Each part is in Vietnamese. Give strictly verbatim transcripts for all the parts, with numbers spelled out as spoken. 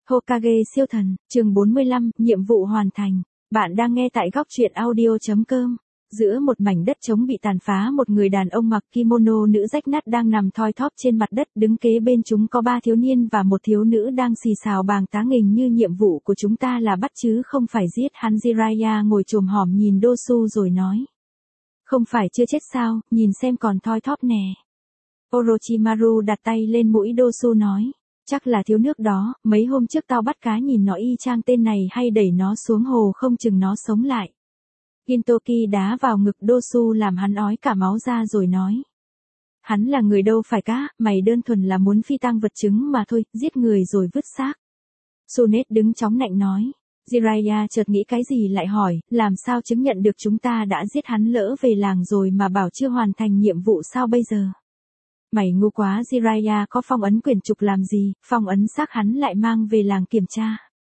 Hokage siêu thần, chương bốn mươi lăm, nhiệm vụ hoàn thành. Bạn đang nghe tại góc truyện audio chấm com. Giữa một mảnh đất trống bị tàn phá, một người đàn ông mặc kimono nữ rách nát đang nằm thoi thóp trên mặt đất, đứng kế bên chúng có ba thiếu niên và một thiếu nữ đang xì xào bàng táng nghình như nhiệm vụ của chúng ta là bắt chứ không phải giết hắn. Jiraiya ngồi chồm hổm nhìn Dosu rồi nói. Không phải chưa chết sao, nhìn xem còn thoi thóp nè. Orochimaru đặt tay lên mũi Dosu nói. Chắc là thiếu nước đó, mấy hôm trước tao bắt cá nhìn nó y chang tên này hay đẩy nó xuống hồ không chừng nó sống lại. Gintoki đá vào ngực Dosu làm hắn ói cả máu ra rồi nói. Hắn là người đâu phải cá, mày đơn thuần là muốn phi tang vật chứng mà thôi, giết người rồi vứt xác. Tsunade đứng chóng nạnh nói. Jiraiya chợt nghĩ cái gì lại hỏi, làm sao chứng nhận được chúng ta đã giết hắn, lỡ về làng rồi mà bảo chưa hoàn thành nhiệm vụ sao bây giờ? Mày ngu quá. Jiraiya có phong ấn quyển trục làm gì, phong ấn xác hắn lại mang về làng kiểm tra.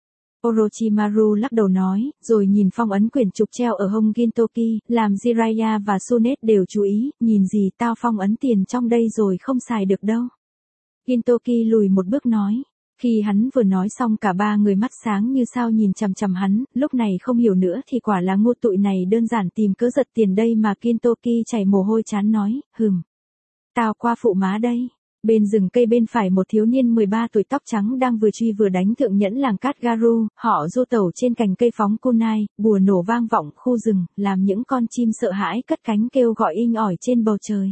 Orochimaru lắc đầu nói, rồi nhìn phong ấn quyển trục treo ở hông Gintoki, làm Jiraiya và Tsunade đều chú ý, nhìn gì tao phong ấn tiền trong đây rồi không xài được đâu. Gintoki lùi một bước nói. Khi hắn vừa nói xong cả ba người mắt sáng như sao nhìn chằm chằm hắn, lúc này không hiểu nữa thì quả là ngu, tụi này đơn giản tìm cớ giật tiền đây mà. Gintoki chảy mồ hôi chán nói, hừm. Tao qua phụ má đây. Bên rừng cây bên phải một thiếu niên mười ba tuổi tóc trắng đang vừa truy vừa đánh thượng nhẫn làng cát Garu, họ du tẩu trên cành cây phóng kunai, bùa nổ vang vọng khu rừng, làm những con chim sợ hãi cất cánh kêu gọi inh ỏi trên bầu trời.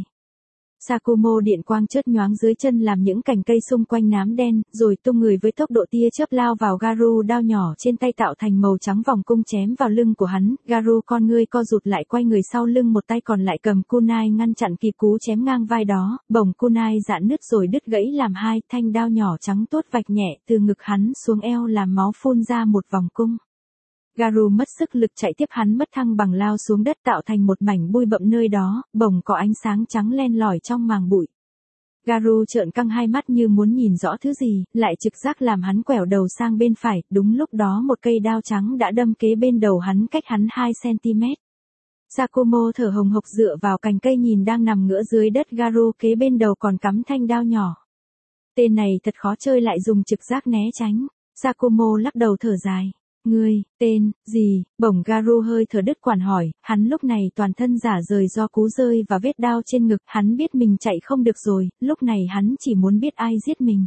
Sakumo điện quang chớp nhoáng dưới chân làm những cành cây xung quanh nám đen, rồi tung người với tốc độ tia chớp lao vào Garu, đao nhỏ trên tay tạo thành màu trắng vòng cung chém vào lưng của hắn. Garu con ngươi co rụt lại quay người sau lưng, một tay còn lại cầm kunai ngăn chặn kịp cú chém ngang vai đó, bổng kunai rạn nứt rồi đứt gãy làm hai, thanh đao nhỏ trắng tuốt vạch nhẹ từ ngực hắn xuống eo làm máu phun ra một vòng cung. Garu mất sức lực chạy tiếp, hắn mất thăng bằng lao xuống đất tạo thành một mảnh bụi bậm nơi đó, bồng có ánh sáng trắng len lỏi trong màng bụi. Garu trợn căng hai mắt như muốn nhìn rõ thứ gì, lại trực giác làm hắn quẹo đầu sang bên phải, đúng lúc đó một cây đao trắng đã đâm kế bên đầu hắn cách hắn hai xăng-ti-mét. Sakumo thở hồng hộc dựa vào cành cây nhìn đang nằm ngửa dưới đất Garu, kế bên đầu còn cắm thanh đao nhỏ. Tên này thật khó chơi lại dùng trực giác né tránh. Sakumo lắc đầu thở dài. Ngươi, tên, gì? Bổng Garu hơi thở đứt quãng hỏi, hắn lúc này toàn thân rả rời do cú rơi và vết đao trên ngực, hắn biết mình chạy không được rồi, lúc này hắn chỉ muốn biết ai giết mình.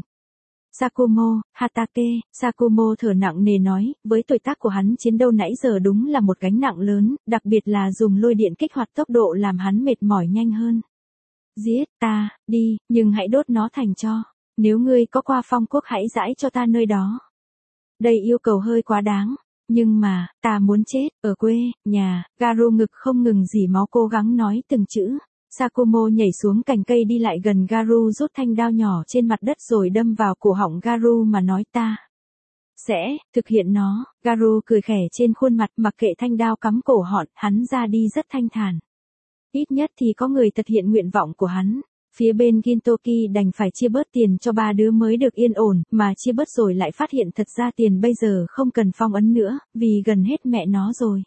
Sakumo, Hatake. Sakumo thở nặng nề nói, với tuổi tác của hắn chiến đấu nãy giờ đúng là một gánh nặng lớn, đặc biệt là dùng lôi điện kích hoạt tốc độ làm hắn mệt mỏi nhanh hơn. Giết ta, đi, nhưng hãy đốt nó thành tro. Nếu ngươi có qua phong quốc hãy giãi cho ta nơi đó. Đây yêu cầu hơi quá đáng, nhưng mà, ta muốn chết, ở quê, nhà. Garu ngực không ngừng rỉ máu cố gắng nói từng chữ. Sakumo nhảy xuống cành cây đi lại gần Garu, rút thanh đao nhỏ trên mặt đất rồi đâm vào cổ họng Garu mà nói ta sẽ thực hiện nó. Garu cười khẽ trên khuôn mặt, mặc kệ thanh đao cắm cổ họng, hắn ra đi rất thanh thản. Ít nhất thì có người thực hiện nguyện vọng của hắn. Phía bên Gintoki đành phải chia bớt tiền cho ba đứa mới được yên ổn, mà chia bớt rồi lại phát hiện thật ra tiền bây giờ không cần phong ấn nữa, vì gần hết mẹ nó rồi.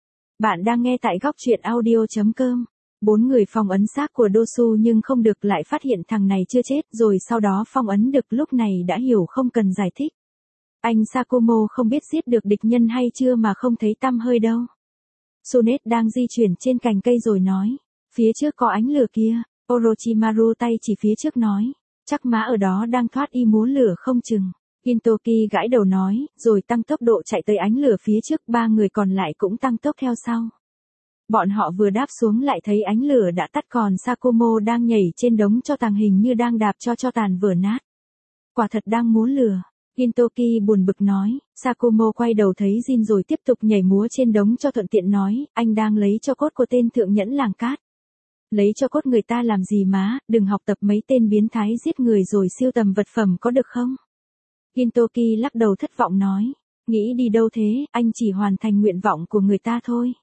Bạn đang nghe tại góc truyện audio chấm com. Bốn người phong ấn xác của Dosu nhưng không được, lại phát hiện thằng này chưa chết, rồi sau đó phong ấn được, lúc này đã hiểu không cần giải thích. Anh Sakumo không biết giết được địch nhân hay chưa mà không thấy tăm hơi đâu. Tsunade đang di chuyển trên cành cây rồi nói, phía trước có ánh lửa kia. Orochimaru tay chỉ phía trước nói, chắc má ở đó đang thoát y múa lửa không chừng. Gintoki gãi đầu nói, rồi tăng tốc độ chạy tới ánh lửa phía trước, ba người còn lại cũng tăng tốc theo sau. Bọn họ vừa đáp xuống lại thấy ánh lửa đã tắt, còn Sakumo đang nhảy trên đống tro tàn hình như đang đạp cho tro tàn vỡ nát. Quả thật đang múa lửa. Gintoki buồn bực nói, Sakumo quay đầu thấy Jin rồi tiếp tục nhảy múa trên đống cho thuận tiện nói, anh đang lấy cho cốt của tên thượng nhẫn làng cát. Lấy cho cốt người ta làm gì má, đừng học tập mấy tên biến thái giết người rồi siêu tầm vật phẩm có được không? Gintoki lắc đầu thất vọng nói, nghĩ đi đâu thế, anh chỉ hoàn thành nguyện vọng của người ta thôi.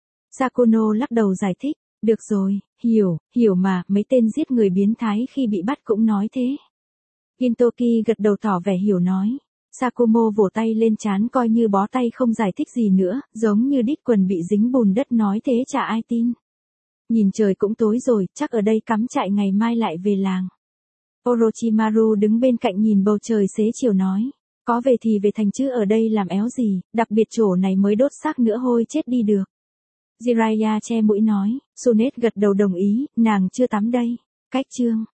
Sakuno lắc đầu giải thích, được rồi, hiểu, hiểu mà, mấy tên giết người biến thái khi bị bắt cũng nói thế. Gintoki gật đầu tỏ vẻ hiểu nói. Sakumo vỗ tay lên trán coi như bó tay không giải thích gì nữa, giống như đít quần bị dính bùn đất nói thế chả ai tin. Nhìn trời cũng tối rồi, chắc ở đây cắm trại ngày mai lại về làng. Orochimaru đứng bên cạnh nhìn bầu trời xế chiều nói. Có về thì về thành chứ ở đây làm éo gì, đặc biệt chỗ này mới đốt xác nữa hôi chết đi được. Jiraiya che mũi nói, Sunet gật đầu đồng ý, nàng chưa tắm đây. Cách chương.